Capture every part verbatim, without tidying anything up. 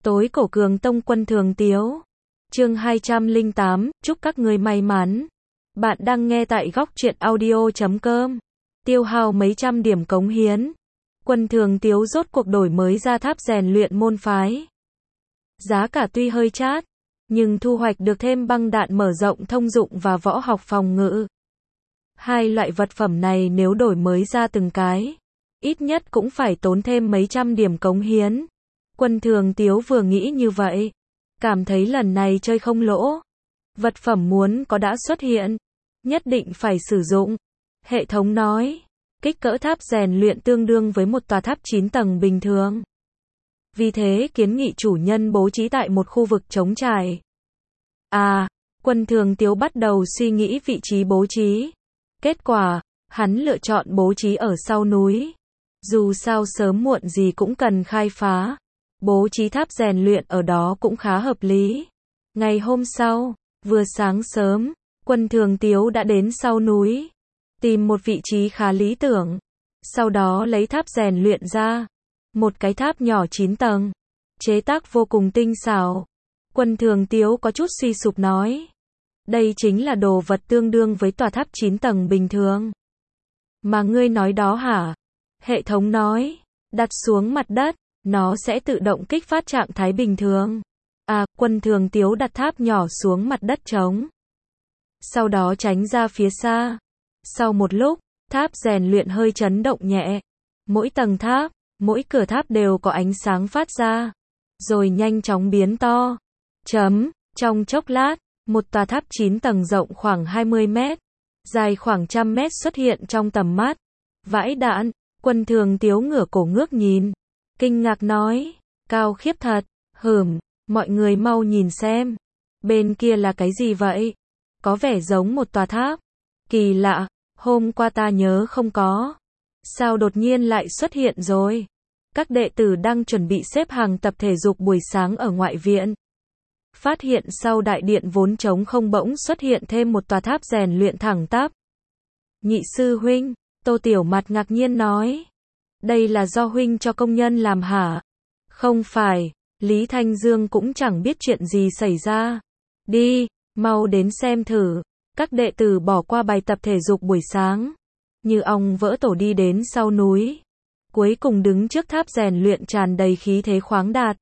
Tối cổ Cường Tông Quân Thường Tiếu. Chương hai trăm lẻ tám, chúc các người may mắn. Bạn đang nghe tại góc truyện audio chấm com. Tiêu hao mấy trăm điểm cống hiến. Quân Thường Tiếu rốt cuộc đổi mới ra tháp rèn luyện môn phái. Giá cả tuy hơi chát, nhưng thu hoạch được thêm băng đạn mở rộng thông dụng và võ học phòng ngự. Hai loại vật phẩm này nếu đổi mới ra từng cái, ít nhất cũng phải tốn thêm mấy trăm điểm cống hiến. Quân Thường Tiếu vừa nghĩ như vậy, cảm thấy lần này chơi không lỗ. Vật phẩm muốn có đã xuất hiện, nhất định phải sử dụng. Hệ thống nói, kích cỡ tháp rèn luyện tương đương với một tòa tháp chín tầng bình thường. Vì thế kiến nghị chủ nhân bố trí tại một khu vực trống trải. À, Quân Thường Tiếu bắt đầu suy nghĩ vị trí bố trí. Kết quả, hắn lựa chọn bố trí ở sau núi. Dù sao sớm muộn gì cũng cần khai phá. Bố trí tháp rèn luyện ở đó cũng khá hợp lý. Ngày hôm sau, vừa sáng sớm, Quân Thường Tiếu đã đến sau núi, tìm một vị trí khá lý tưởng. Sau đó lấy tháp rèn luyện ra. Một cái tháp nhỏ chín tầng. Chế tác vô cùng tinh xảo. Quân Thường Tiếu có chút suy sụp nói. Đây chính là đồ vật tương đương với tòa tháp chín tầng bình thường. Mà ngươi nói đó hả? Hệ thống nói, đặt xuống mặt đất, nó sẽ tự động kích phát trạng thái bình thường. À, Quân Thường Tiếu đặt tháp nhỏ xuống mặt đất trống. Sau đó tránh ra phía xa. Sau một lúc, tháp rèn luyện hơi chấn động nhẹ. Mỗi tầng tháp, mỗi cửa tháp đều có ánh sáng phát ra. Rồi nhanh chóng biến to. Chấm, trong chốc lát, một tòa tháp chín tầng rộng khoảng hai mươi mét, dài khoảng trăm mét xuất hiện trong tầm mắt. Vãi đạn, Quân Thường Tiếu ngửa cổ ngước nhìn. Kinh ngạc nói, cao khiếp thật, hửm, mọi người mau nhìn xem. Bên kia là cái gì vậy? Có vẻ giống một tòa tháp. Kỳ lạ, hôm qua ta nhớ không có. Sao đột nhiên lại xuất hiện rồi? Các đệ tử đang chuẩn bị xếp hàng tập thể dục buổi sáng ở ngoại viện. Phát hiện sau đại điện vốn trống không bỗng xuất hiện thêm một tòa tháp rèn luyện thẳng tắp. Nhị sư huynh, Tô Tiểu Mặt ngạc nhiên nói. Đây là do huynh cho công nhân làm hả? Không phải, Lý Thanh Dương cũng chẳng biết chuyện gì xảy ra. Đi, mau đến xem thử. Các đệ tử bỏ qua bài tập thể dục buổi sáng. Như ong vỡ tổ đi đến sau núi. Cuối cùng đứng trước tháp rèn luyện tràn đầy khí thế khoáng đạt.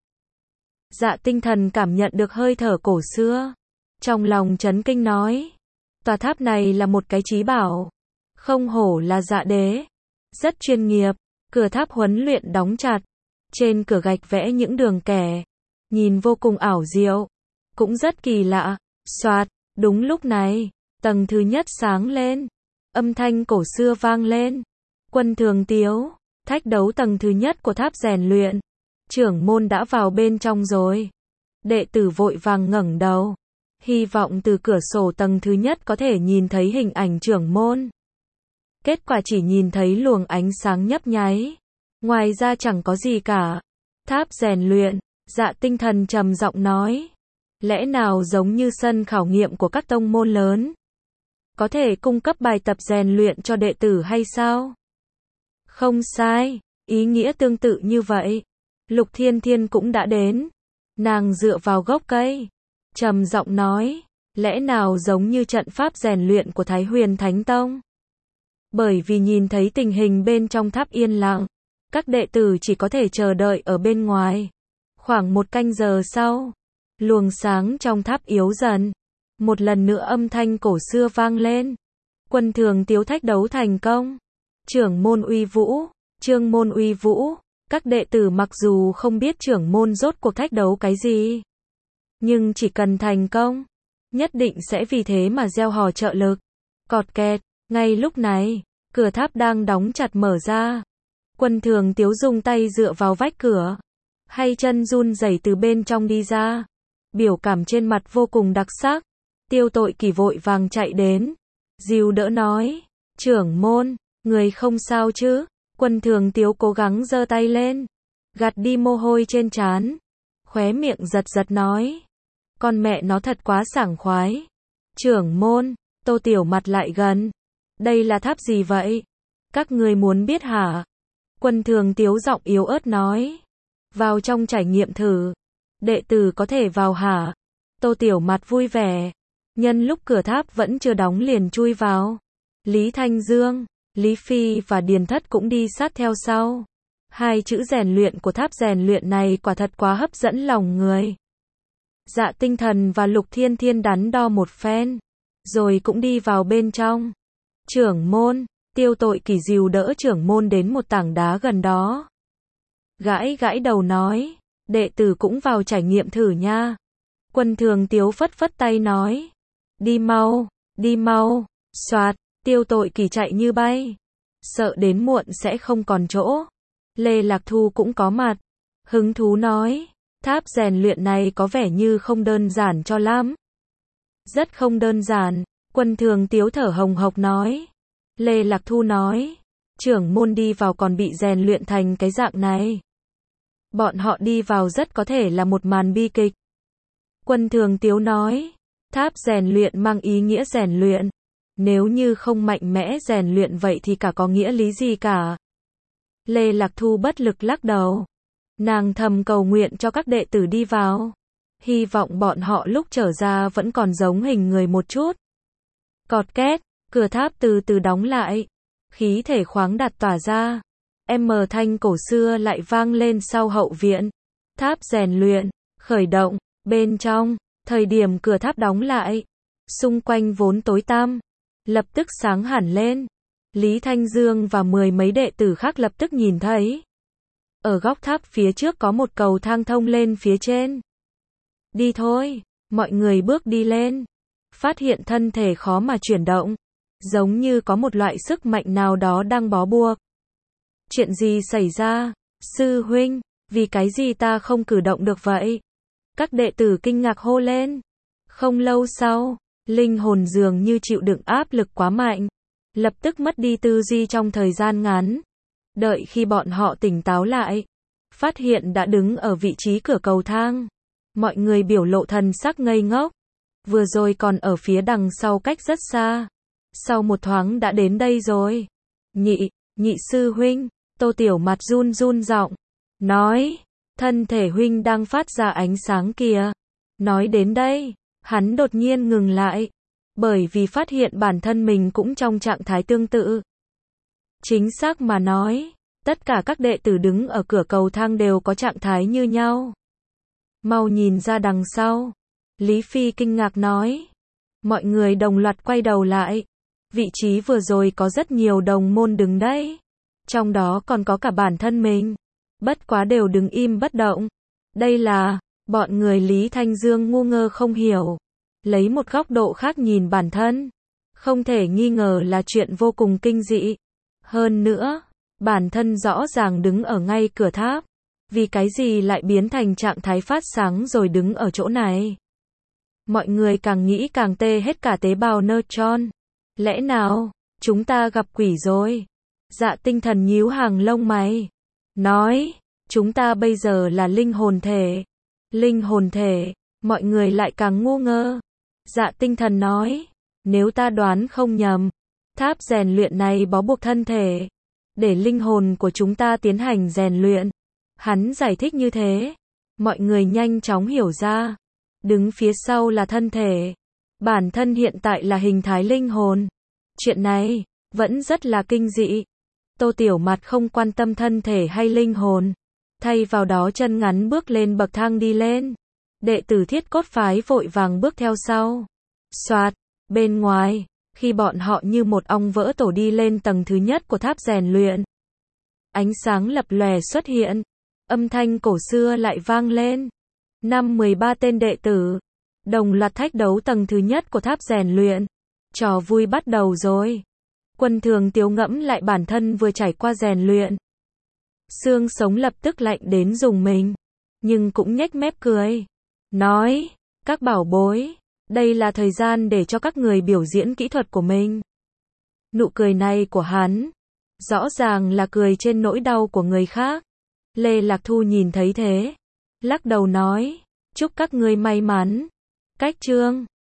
Dạ Tinh Thần cảm nhận được hơi thở cổ xưa. Trong lòng chấn kinh nói. Tòa tháp này là một cái trí bảo. Không hổ là Dạ Đế. Rất chuyên nghiệp. Cửa tháp huấn luyện đóng chặt. Trên cửa gạch vẽ những đường kẻ. Nhìn vô cùng ảo diệu. Cũng rất kỳ lạ. Soạt, đúng lúc này, tầng thứ nhất sáng lên. Âm thanh cổ xưa vang lên. Quân Thường Tiếu, thách đấu tầng thứ nhất của tháp rèn luyện. Trưởng môn đã vào bên trong rồi. Đệ tử vội vàng ngẩng đầu. Hy vọng từ cửa sổ tầng thứ nhất có thể nhìn thấy hình ảnh trưởng môn. Kết quả chỉ nhìn thấy luồng ánh sáng nhấp nháy. Ngoài ra chẳng có gì cả. Tháp rèn luyện, Dạ Tinh Thần trầm giọng nói. Lẽ nào giống như sân khảo nghiệm của các tông môn lớn? Có thể cung cấp bài tập rèn luyện cho đệ tử hay sao? Không sai, ý nghĩa tương tự như vậy. Lục Thiên Thiên cũng đã đến. Nàng dựa vào gốc cây, trầm giọng nói, lẽ nào giống như trận pháp rèn luyện của Thái Huyền Thánh Tông? Bởi vì nhìn thấy tình hình bên trong tháp yên lặng, các đệ tử chỉ có thể chờ đợi ở bên ngoài. Khoảng một canh giờ sau, luồng sáng trong tháp yếu dần. Một lần nữa âm thanh cổ xưa vang lên. Quân Thường Tiếu thách đấu thành công. Trưởng môn uy vũ, Trương môn uy vũ. Các đệ tử mặc dù không biết trưởng môn rốt cuộc thách đấu cái gì, nhưng chỉ cần thành công, nhất định sẽ vì thế mà gieo hò trợ lực. Cọt kẹt, ngay lúc này, cửa tháp đang đóng chặt mở ra. Quân Thường Tiếu dùng tay dựa vào vách cửa, hay chân run rẩy từ bên trong đi ra. Biểu cảm trên mặt vô cùng đặc sắc. Tiêu Tội Kỳ vội vàng chạy đến, dìu đỡ nói, trưởng môn, người không sao chứ? Quân Thường Tiếu cố gắng giơ tay lên, gạt đi mồ hôi trên trán, khóe miệng giật giật nói, con mẹ nó thật quá sảng khoái. Trưởng môn, Tô Tiểu Mặt lại gần, đây là tháp gì vậy? Các người muốn biết hả? Quân Thường Tiếu giọng yếu ớt nói, vào trong trải nghiệm thử. Đệ tử có thể vào hả? Tô Tiểu Mặt vui vẻ. Nhân lúc cửa tháp vẫn chưa đóng liền chui vào. Lý Thanh Dương, Lý Phi và Điền Thất cũng đi sát theo sau. Hai chữ rèn luyện của tháp rèn luyện này quả thật quá hấp dẫn lòng người. Dạ Tinh Thần và Lục Thiên Thiên đắn đo một phen, rồi cũng đi vào bên trong. Trưởng môn, Tiêu Tội Kỳ dìu đỡ trưởng môn đến một tảng đá gần đó. Gãi gãi đầu nói, đệ tử cũng vào trải nghiệm thử nha. Quân Thường Tiếu phất phất tay nói, đi mau, đi mau, soạt, Tiêu Tội Kỳ chạy như bay. Sợ đến muộn sẽ không còn chỗ. Lê Lạc Thu cũng có mặt. Hứng thú nói, tháp rèn luyện này có vẻ như không đơn giản cho lắm. Rất không đơn giản, Quân Thường Tiếu thở hồng hộc nói. Lê Lạc Thu nói, trưởng môn đi vào còn bị rèn luyện thành cái dạng này. Bọn họ đi vào rất có thể là một màn bi kịch. Quân Thường Tiếu nói, tháp rèn luyện mang ý nghĩa rèn luyện. Nếu như không mạnh mẽ rèn luyện vậy thì cả có nghĩa lý gì cả. Lê Lạc Thu bất lực lắc đầu. Nàng thầm cầu nguyện cho các đệ tử đi vào. Hy vọng bọn họ lúc trở ra vẫn còn giống hình người một chút. Cọt két, cửa tháp từ từ đóng lại. Khí thể khoáng đạt tỏa ra. M thanh cổ xưa lại vang lên sau hậu viện. Tháp rèn luyện, khởi động, bên trong, thời điểm cửa tháp đóng lại. Xung quanh vốn tối tăm, lập tức sáng hẳn lên. Lý Thanh Dương và mười mấy đệ tử khác lập tức nhìn thấy. Ở góc tháp phía trước có một cầu thang thông lên phía trên. Đi thôi, mọi người bước đi lên. Phát hiện thân thể khó mà chuyển động. Giống như có một loại sức mạnh nào đó đang bó buộc. Chuyện gì xảy ra? Sư huynh, vì cái gì ta không cử động được vậy? Các đệ tử kinh ngạc hô lên. Không lâu sau, linh hồn dường như chịu đựng áp lực quá mạnh. Lập tức mất đi tư duy trong thời gian ngắn. Đợi khi bọn họ tỉnh táo lại, phát hiện đã đứng ở vị trí cửa cầu thang. Mọi người biểu lộ thần sắc ngây ngốc. Vừa rồi còn ở phía đằng sau cách rất xa. Sau một thoáng đã đến đây rồi. Nhị, nhị sư huynh, Tô Tiểu Mặt run run giọng. Nói, thân thể huynh đang phát ra ánh sáng kìa. Nói đến đây, hắn đột nhiên ngừng lại. Bởi vì phát hiện bản thân mình cũng trong trạng thái tương tự. Chính xác mà nói, tất cả các đệ tử đứng ở cửa cầu thang đều có trạng thái như nhau. Mau nhìn ra đằng sau. Lý Phi kinh ngạc nói. Mọi người đồng loạt quay đầu lại. Vị trí vừa rồi có rất nhiều đồng môn đứng đấy. Trong đó còn có cả bản thân mình. Bất quá đều đứng im bất động. Đây là, bọn người Lý Thanh Dương ngu ngơ không hiểu. Lấy một góc độ khác nhìn bản thân. Không thể nghi ngờ là chuyện vô cùng kinh dị. Hơn nữa, bản thân rõ ràng đứng ở ngay cửa tháp. Vì cái gì lại biến thành trạng thái phát sáng rồi đứng ở chỗ này? Mọi người càng nghĩ càng tê hết cả tế bào neutron. Lẽ nào, chúng ta gặp quỷ rồi? Dạ Tinh Thần nhíu hàng lông mày. Nói, chúng ta bây giờ là linh hồn thể. Linh hồn thể, mọi người lại càng ngu ngơ. Dạ Tinh Thần nói, nếu ta đoán không nhầm, tháp rèn luyện này bó buộc thân thể, để linh hồn của chúng ta tiến hành rèn luyện. Hắn giải thích như thế, mọi người nhanh chóng hiểu ra. Đứng phía sau là thân thể, bản thân hiện tại là hình thái linh hồn. Chuyện này, vẫn rất là kinh dị. Tô Tiểu Mặt không quan tâm thân thể hay linh hồn, thay vào đó chân ngắn bước lên bậc thang đi lên. Đệ tử Thiết Cốt phái vội vàng bước theo sau. Soạt, bên ngoài, khi bọn họ như một ong vỡ tổ đi lên tầng thứ nhất của tháp rèn luyện. Ánh sáng lập lòe xuất hiện, âm thanh cổ xưa lại vang lên. Năm mười ba tên đệ tử, đồng loạt thách đấu tầng thứ nhất của tháp rèn luyện. Trò vui bắt đầu rồi. Quân Thường Tiếu ngẫm lại bản thân vừa trải qua rèn luyện. Xương sống lập tức lạnh đến rùng mình, nhưng cũng nhếch mép cười. Nói, các bảo bối, đây là thời gian để cho các người biểu diễn kỹ thuật của mình. Nụ cười này của hắn, rõ ràng là cười trên nỗi đau của người khác. Lê Lạc Thu nhìn thấy thế, lắc đầu nói, chúc các ngươi may mắn. Cách chương